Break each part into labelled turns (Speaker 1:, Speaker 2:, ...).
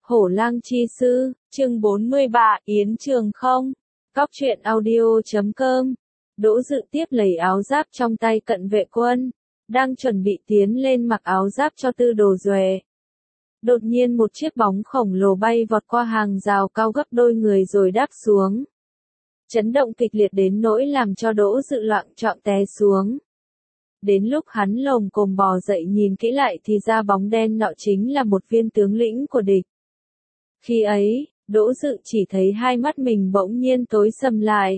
Speaker 1: Hổ lang chi sư, chương 43, Yến Trường không. Cóc truyện audio.com. Đỗ Dự tiếp lấy áo giáp trong tay cận vệ quân, đang chuẩn bị tiến lên mặc áo giáp cho Tư Đồ Duệ. Đột nhiên một chiếc bóng khổng lồ bay vọt qua hàng rào cao gấp đôi người rồi đáp xuống. Chấn động kịch liệt đến nỗi làm cho Đỗ Dự loạng choạng té xuống. Đến lúc hắn lồm cồm bò dậy nhìn kỹ lại thì ra bóng đen nọ chính là một viên tướng lĩnh của địch. Khi ấy, Đỗ Dự chỉ thấy hai mắt mình bỗng nhiên tối sầm lại.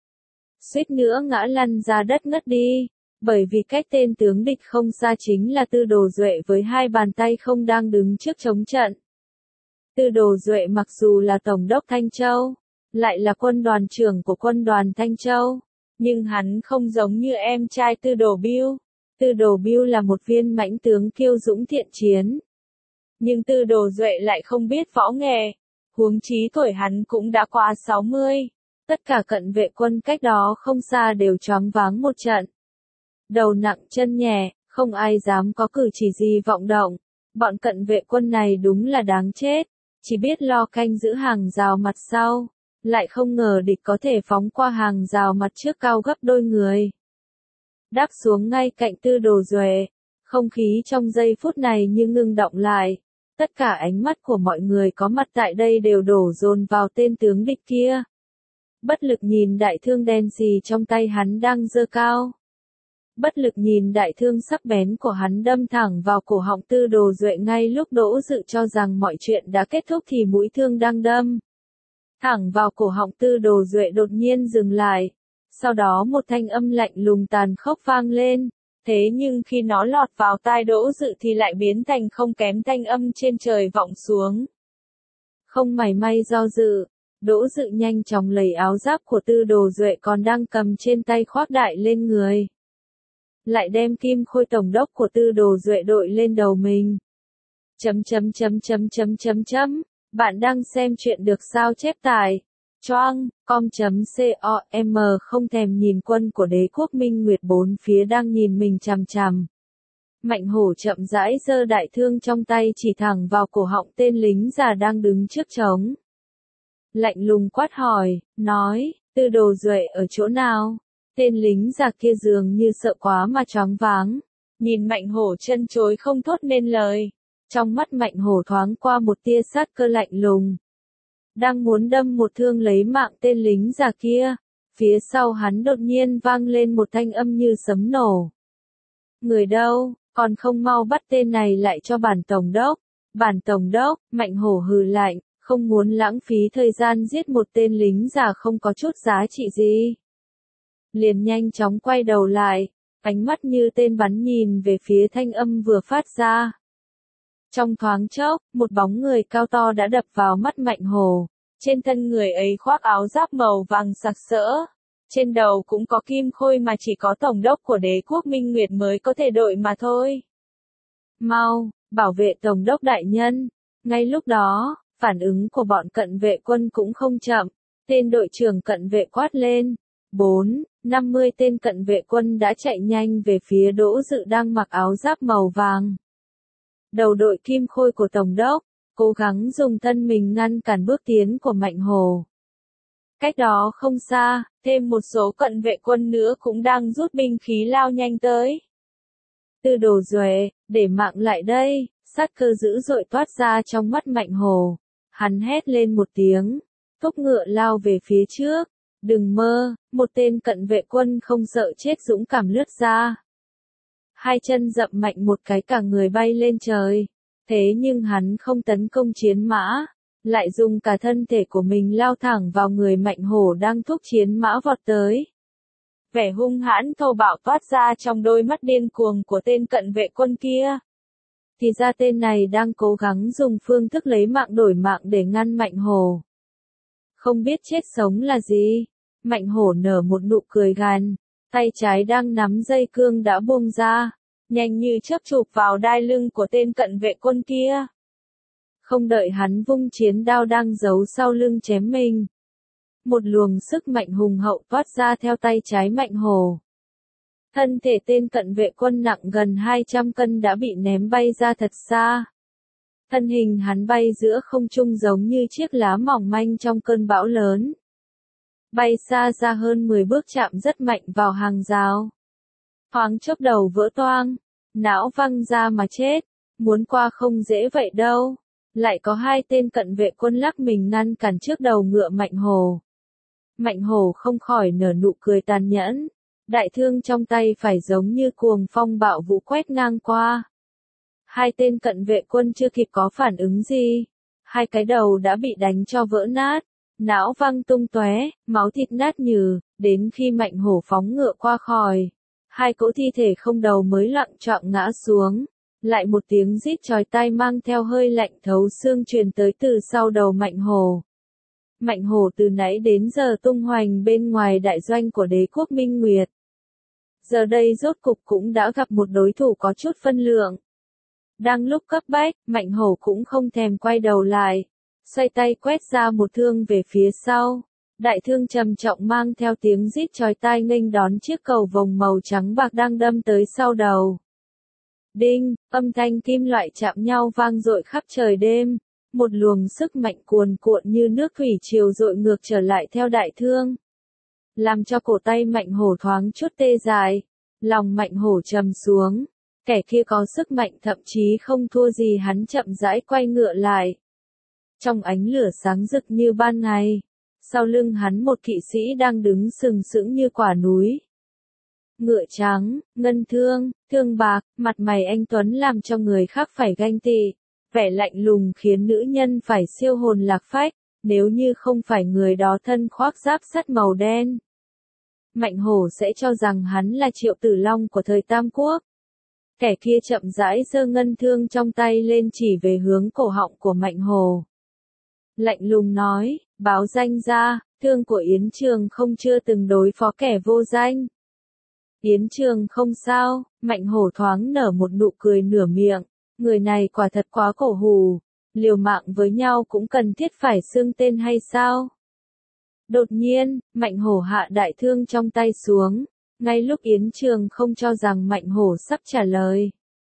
Speaker 1: Suýt nữa ngã lăn ra đất ngất đi, bởi vì cách tên tướng địch không xa chính là Tư Đồ Duệ với hai bàn tay không đang đứng trước chống trận. Tư Đồ Duệ mặc dù là Tổng đốc Thanh Châu, lại là quân đoàn trưởng của quân đoàn Thanh Châu, nhưng hắn không giống như em trai Tư Đồ Bưu. Tư Đồ Bưu là một viên mãnh tướng kiêu dũng thiện chiến. Nhưng Tư Đồ Duệ lại không biết võ nghệ, huống chí tuổi hắn cũng đã qua 60. Tất cả cận vệ quân cách đó không xa đều choáng váng một trận. Đầu nặng chân nhẹ, không ai dám có cử chỉ gì vọng động. Bọn cận vệ quân này đúng là đáng chết, chỉ biết lo canh giữ hàng rào mặt sau, lại không ngờ địch có thể phóng qua hàng rào mặt trước cao gấp đôi người. Đáp xuống ngay cạnh Tư Đồ Duệ, không khí trong giây phút này như ngưng động lại. Tất cả ánh mắt của mọi người có mặt tại đây đều đổ dồn vào tên tướng địch kia. Bất lực nhìn đại thương đen xì trong tay hắn đang giơ cao. Bất lực nhìn đại thương sắc bén của hắn đâm thẳng vào cổ họng Tư Đồ Duệ ngay lúc Đỗ Dự cho rằng mọi chuyện đã kết thúc thì mũi thương đang đâm thẳng vào cổ họng Tư Đồ Duệ đột nhiên dừng lại. Sau đó một thanh âm lạnh lùng tàn khốc vang lên. Thế nhưng khi nó lọt vào tai Đỗ Dự thì lại biến thành không kém thanh âm trên trời vọng xuống. Không mảy may do dự, Đỗ Dự nhanh chóng lấy áo giáp của Tư Đồ Duệ còn đang cầm trên tay khoác đại lên người. Lại đem kim khôi tổng đốc của Tư Đồ Duệ đội lên đầu mình. Bạn đang xem chuyện được sao chép tải. Choang.com không thèm nhìn quân của đế quốc Minh Nguyệt bốn phía đang nhìn mình chằm chằm. Mạnh Hổ chậm rãi giơ đại thương trong tay chỉ thẳng vào cổ họng tên lính già đang đứng trước trống. Lạnh lùng quát hỏi, nói, Tư Đồ Duệ ở chỗ nào? Tên lính già kia dường như sợ quá mà choáng váng. Nhìn Mạnh Hổ chân chối không thốt nên lời. Trong mắt Mạnh Hổ thoáng qua một tia sát cơ lạnh lùng. Đang muốn đâm một thương lấy mạng tên lính già kia, phía sau hắn đột nhiên vang lên một thanh âm như sấm nổ. Người đâu, còn không mau bắt tên này lại cho bản tổng đốc. Bản tổng đốc, Mạnh Hổ hừ lạnh, không muốn lãng phí thời gian giết một tên lính già không có chút giá trị gì. Liền nhanh chóng quay đầu lại, ánh mắt như tên bắn nhìn về phía thanh âm vừa phát ra. Trong thoáng chốc, một bóng người cao to đã đập vào mắt Mạnh Hổ. Trên thân người ấy khoác áo giáp màu vàng sặc sỡ. Trên đầu cũng có kim khôi mà chỉ có tổng đốc của đế quốc Minh Nguyệt mới có thể đội mà thôi. Mau, bảo vệ tổng đốc đại nhân. Ngay lúc đó, phản ứng của bọn cận vệ quân cũng không chậm. Tên đội trưởng cận vệ quát lên. 50 tên cận vệ quân đã chạy nhanh về phía Đỗ Dự đang mặc áo giáp màu vàng. Đầu đội kim khôi của tổng đốc, cố gắng dùng thân mình ngăn cản bước tiến của Mạnh Hổ. Cách đó không xa, thêm một số cận vệ quân nữa cũng đang rút binh khí lao nhanh tới. Tư Đồ Duệ, để mạng lại đây, sát cơ dữ dội toát ra trong mắt Mạnh Hổ. Hắn hét lên một tiếng, thúc ngựa lao về phía trước. Đừng mơ, một tên cận vệ quân không sợ chết dũng cảm lướt ra. Hai chân dậm mạnh một cái cả người bay lên trời. Thế nhưng hắn không tấn công chiến mã, lại dùng cả thân thể của mình lao thẳng vào người Mạnh Hổ đang thúc chiến mã vọt tới. Vẻ hung hãn thô bạo toát ra trong đôi mắt điên cuồng của tên cận vệ quân kia. Thì ra tên này đang cố gắng dùng phương thức lấy mạng đổi mạng để ngăn Mạnh Hổ. Không biết chết sống là gì, Mạnh Hổ nở một nụ cười gằn, tay trái đang nắm dây cương đã buông ra. Nhanh như chớp chụp vào đai lưng của tên cận vệ quân kia. Không đợi hắn vung chiến đao đang giấu sau lưng chém mình. Một luồng sức mạnh hùng hậu toát ra theo tay trái Mạnh Hổ. Thân thể tên cận vệ quân nặng gần 200 cân đã bị ném bay ra thật xa. Thân hình hắn bay giữa không trung giống như chiếc lá mỏng manh trong cơn bão lớn. Bay xa ra hơn 10 bước chạm rất mạnh vào hàng rào. Thoáng chốc đầu vỡ toang, não văng ra mà chết, muốn qua không dễ vậy đâu. Lại có hai tên cận vệ quân lắc mình ngăn cản trước đầu ngựa Mạnh Hổ. Mạnh Hổ không khỏi nở nụ cười tàn nhẫn, đại thương trong tay phải giống như cuồng phong bạo vũ quét ngang qua. Hai tên cận vệ quân chưa kịp có phản ứng gì, hai cái đầu đã bị đánh cho vỡ nát, não văng tung tóe, máu thịt nát nhừ, đến khi Mạnh Hổ phóng ngựa qua khỏi, hai cỗ thi thể không đầu mới lặng choạng ngã xuống. Lại một tiếng rít chói tai mang theo hơi lạnh thấu xương truyền tới từ sau đầu Mạnh Hổ. Mạnh Hổ từ nãy đến giờ tung hoành bên ngoài đại doanh của đế quốc Minh Nguyệt. Giờ đây rốt cục cũng đã gặp một đối thủ có chút phân lượng. Đang lúc cấp bách, Mạnh Hổ cũng không thèm quay đầu lại, xoay tay quét ra một thương về phía sau. Đại thương trầm trọng mang theo tiếng rít chói tai nghênh đón chiếc cầu vồng màu trắng bạc đang đâm tới sau đầu. Đinh, âm thanh kim loại chạm nhau vang dội khắp trời đêm, một luồng sức mạnh cuồn cuộn như nước thủy triều dội ngược trở lại theo đại thương. Làm cho cổ tay Mạnh Hổ thoáng chút tê dại, lòng Mạnh Hổ trầm xuống, kẻ kia có sức mạnh thậm chí không thua gì hắn chậm rãi quay ngựa lại. Trong ánh lửa sáng rực như ban ngày, sau lưng hắn một kỵ sĩ đang đứng sừng sững như quả núi. Ngựa trắng, ngân thương, thương bạc, mặt mày anh tuấn làm cho người khác phải ganh tị, vẻ lạnh lùng khiến nữ nhân phải siêu hồn lạc phách, nếu như không phải người đó thân khoác giáp sắt màu đen. Mạnh Hổ sẽ cho rằng hắn là Triệu Tử Long của thời Tam Quốc. Kẻ kia chậm rãi giơ ngân thương trong tay lên chỉ về hướng cổ họng của Mạnh Hổ. Lạnh lùng nói, báo danh ra, thương của Yến Trường không chưa từng đối phó kẻ vô danh. Yến Trường không sao, Mạnh Hổ thoáng nở một nụ cười nửa miệng, người này quả thật quá cổ hủ, liều mạng với nhau cũng cần thiết phải xưng tên hay sao? Đột nhiên, Mạnh Hổ hạ đại thương trong tay xuống, ngay lúc Yến Trường không cho rằng Mạnh Hổ sắp trả lời.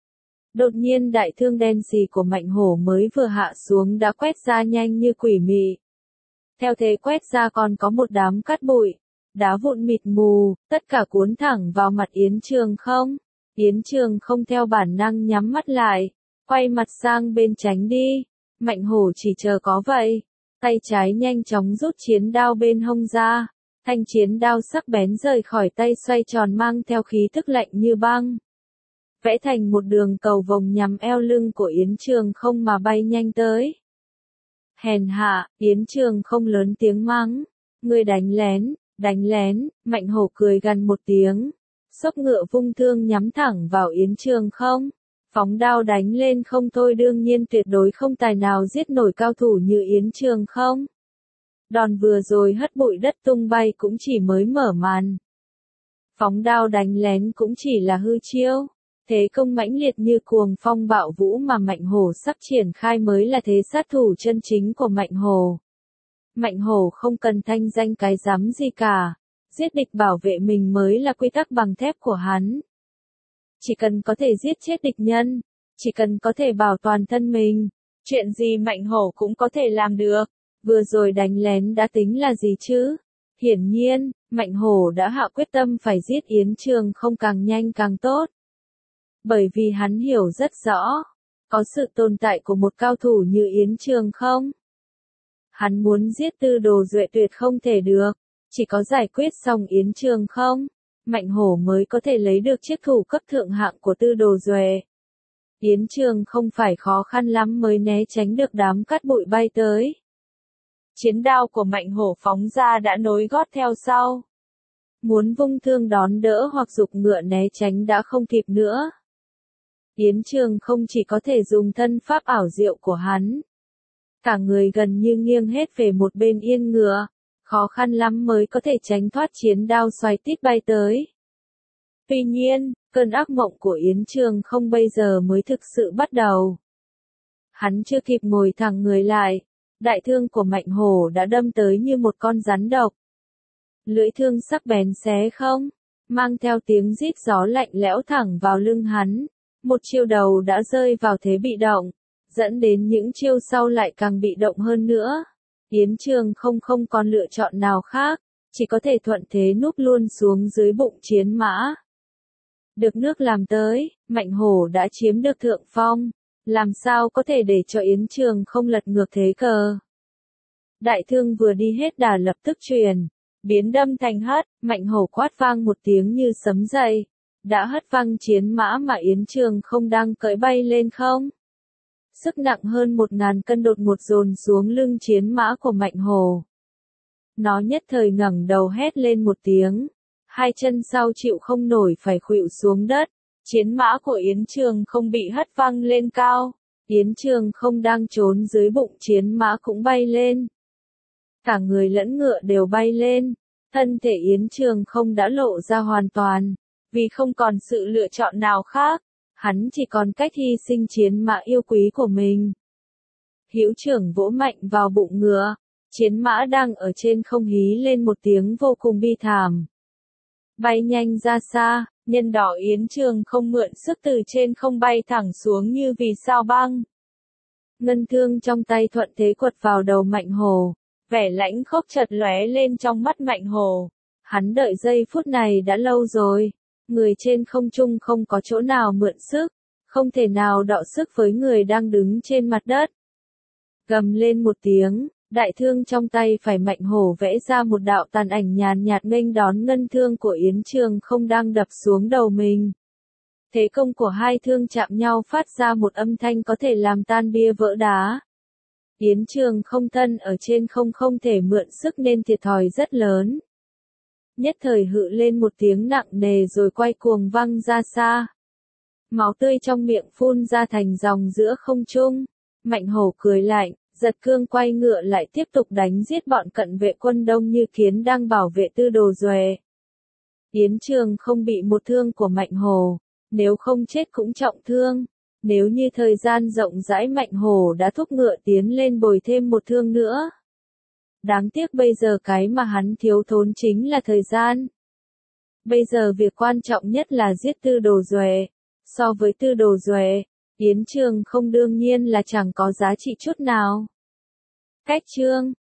Speaker 1: Đột nhiên đại thương đen xì của Mạnh Hổ mới vừa hạ xuống đã quét ra nhanh như quỷ mị. Theo thế quét ra còn có một đám cát bụi, đá vụn mịt mù, tất cả cuốn thẳng vào mặt Yến Trường không. Yến Trường không theo bản năng nhắm mắt lại, quay mặt sang bên tránh đi. Mạnh Hổ chỉ chờ có vậy, tay trái nhanh chóng rút chiến đao bên hông ra, thanh chiến đao sắc bén rời khỏi tay xoay tròn mang theo khí tức lạnh như băng. Vẽ thành một đường cầu vồng nhằm eo lưng của Yến Trường không mà bay nhanh tới. Hèn hạ, Yến Trường không lớn tiếng mắng, ngươi đánh lén, Mạnh Hổ cười gằn một tiếng, xốc ngựa vung thương nhắm thẳng vào Yến Trường không, phóng đao đánh lên không thôi, đương nhiên tuyệt đối không tài nào giết nổi cao thủ như Yến Trường không. Đòn vừa rồi hất bụi đất tung bay cũng chỉ mới mở màn. Phóng đao đánh lén cũng chỉ là hư chiêu. Thế công mãnh liệt như cuồng phong bạo vũ mà Mạnh Hổ sắp triển khai mới là thế sát thủ chân chính của Mạnh Hổ. Mạnh Hổ không cần thanh danh cái rắm gì cả, giết địch bảo vệ mình mới là quy tắc bằng thép của hắn. Chỉ cần có thể giết chết địch nhân, chỉ cần có thể bảo toàn thân mình, chuyện gì Mạnh Hổ cũng có thể làm được. Vừa rồi đánh lén đã tính là gì chứ? Hiển nhiên, Mạnh Hổ đã hạ quyết tâm phải giết Yến Trường không càng nhanh càng tốt. Bởi vì hắn hiểu rất rõ, có sự tồn tại của một cao thủ như Yến Trường không. Hắn muốn giết Tư Đồ Duệ tuyệt không thể được, chỉ có giải quyết xong Yến Trường không, Mạnh Hổ mới có thể lấy được chiếc thủ cấp thượng hạng của Tư Đồ Duệ. Yến Trường không phải khó khăn lắm mới né tránh được đám cát bụi bay tới. Chiến đao của Mạnh Hổ phóng ra đã nối gót theo sau. Muốn vung thương đón đỡ hoặc giục ngựa né tránh đã không kịp nữa. Yến Trường không chỉ có thể dùng thân pháp ảo diệu của hắn. Cả người gần như nghiêng hết về một bên yên ngựa, khó khăn lắm mới có thể tránh thoát chiến đao xoay tít bay tới. Tuy nhiên, cơn ác mộng của Yến Trường không bây giờ mới thực sự bắt đầu. Hắn chưa kịp ngồi thẳng người lại, đại thương của Mạnh Hổ đã đâm tới như một con rắn độc. Lưỡi thương sắc bén xé không, mang theo tiếng rít gió lạnh lẽo thẳng vào lưng hắn. Một chiêu đầu đã rơi vào thế bị động, dẫn đến những chiêu sau lại càng bị động hơn nữa. Yến Trường không còn lựa chọn nào khác, chỉ có thể thuận thế núp luôn xuống dưới bụng chiến mã. Được nước làm tới, Mạnh Hổ đã chiếm được thượng phong, làm sao có thể để cho Yến Trường không lật ngược thế cờ. Đại thương vừa đi hết đà lập tức chuyển, biến đâm thành hất, Mạnh Hổ quát vang một tiếng như sấm dậy, đã hất văng chiến mã mà Yến Trường không đang cưỡi bay lên không. Sức nặng hơn 1000 cân đột ngột dồn xuống lưng chiến mã của Mạnh Hổ. Nó nhất thời ngẩng đầu hét lên một tiếng, hai chân sau chịu không nổi phải khuỵu xuống đất, chiến mã của Yến Trường không bị hất văng lên cao, Yến Trường không đang trốn dưới bụng chiến mã cũng bay lên. Cả người lẫn ngựa đều bay lên, thân thể Yến Trường không đã lộ ra hoàn toàn, vì không còn sự lựa chọn nào khác, hắn chỉ còn cách hy sinh chiến mã yêu quý của mình. Hữu trưởng vỗ mạnh vào bụng ngựa, chiến mã đang ở trên không hí lên một tiếng vô cùng bi thảm. Bay nhanh ra xa, nhân đỏ Yến Trường không mượn sức từ trên không bay thẳng xuống như vì sao băng. Ngân thương trong tay thuận thế quật vào đầu Mạnh Hổ, vẻ lãnh khốc chợt lóe lên trong mắt Mạnh Hổ. Hắn đợi giây phút này đã lâu rồi, người trên không trung không có chỗ nào mượn sức, không thể nào đọ sức với người đang đứng trên mặt đất. Gầm lên một tiếng, đại thương trong tay phải Mạnh Hổ vẽ ra một đạo tàn ảnh nhàn nhạt nghênh đón ngân thương của Yến Trường không đang đập xuống đầu mình. Thế công của hai thương chạm nhau phát ra một âm thanh có thể làm tan bia vỡ đá. Yến Trường không thân ở trên không thể mượn sức nên thiệt thòi rất lớn. Nhất thời hự lên một tiếng nặng nề rồi quay cuồng văng ra xa. Máu tươi trong miệng phun ra thành dòng giữa không trung. Mạnh Hổ cười lạnh, giật cương quay ngựa lại tiếp tục đánh giết bọn cận vệ quân Đông Như Kiến đang bảo vệ Tư Đồ Duệ. Yến Trường không bị một thương của Mạnh Hổ, nếu không chết cũng trọng thương. Nếu như thời gian rộng rãi Mạnh Hổ đã thúc ngựa tiến lên bồi thêm một thương nữa. Đáng tiếc bây giờ cái mà hắn thiếu thốn chính là thời gian. Bây giờ việc quan trọng nhất là giết Tư Đồ Duệ. So với Tư Đồ Duệ, Yến Trường không đương nhiên là chẳng có giá trị chút nào. Cách chương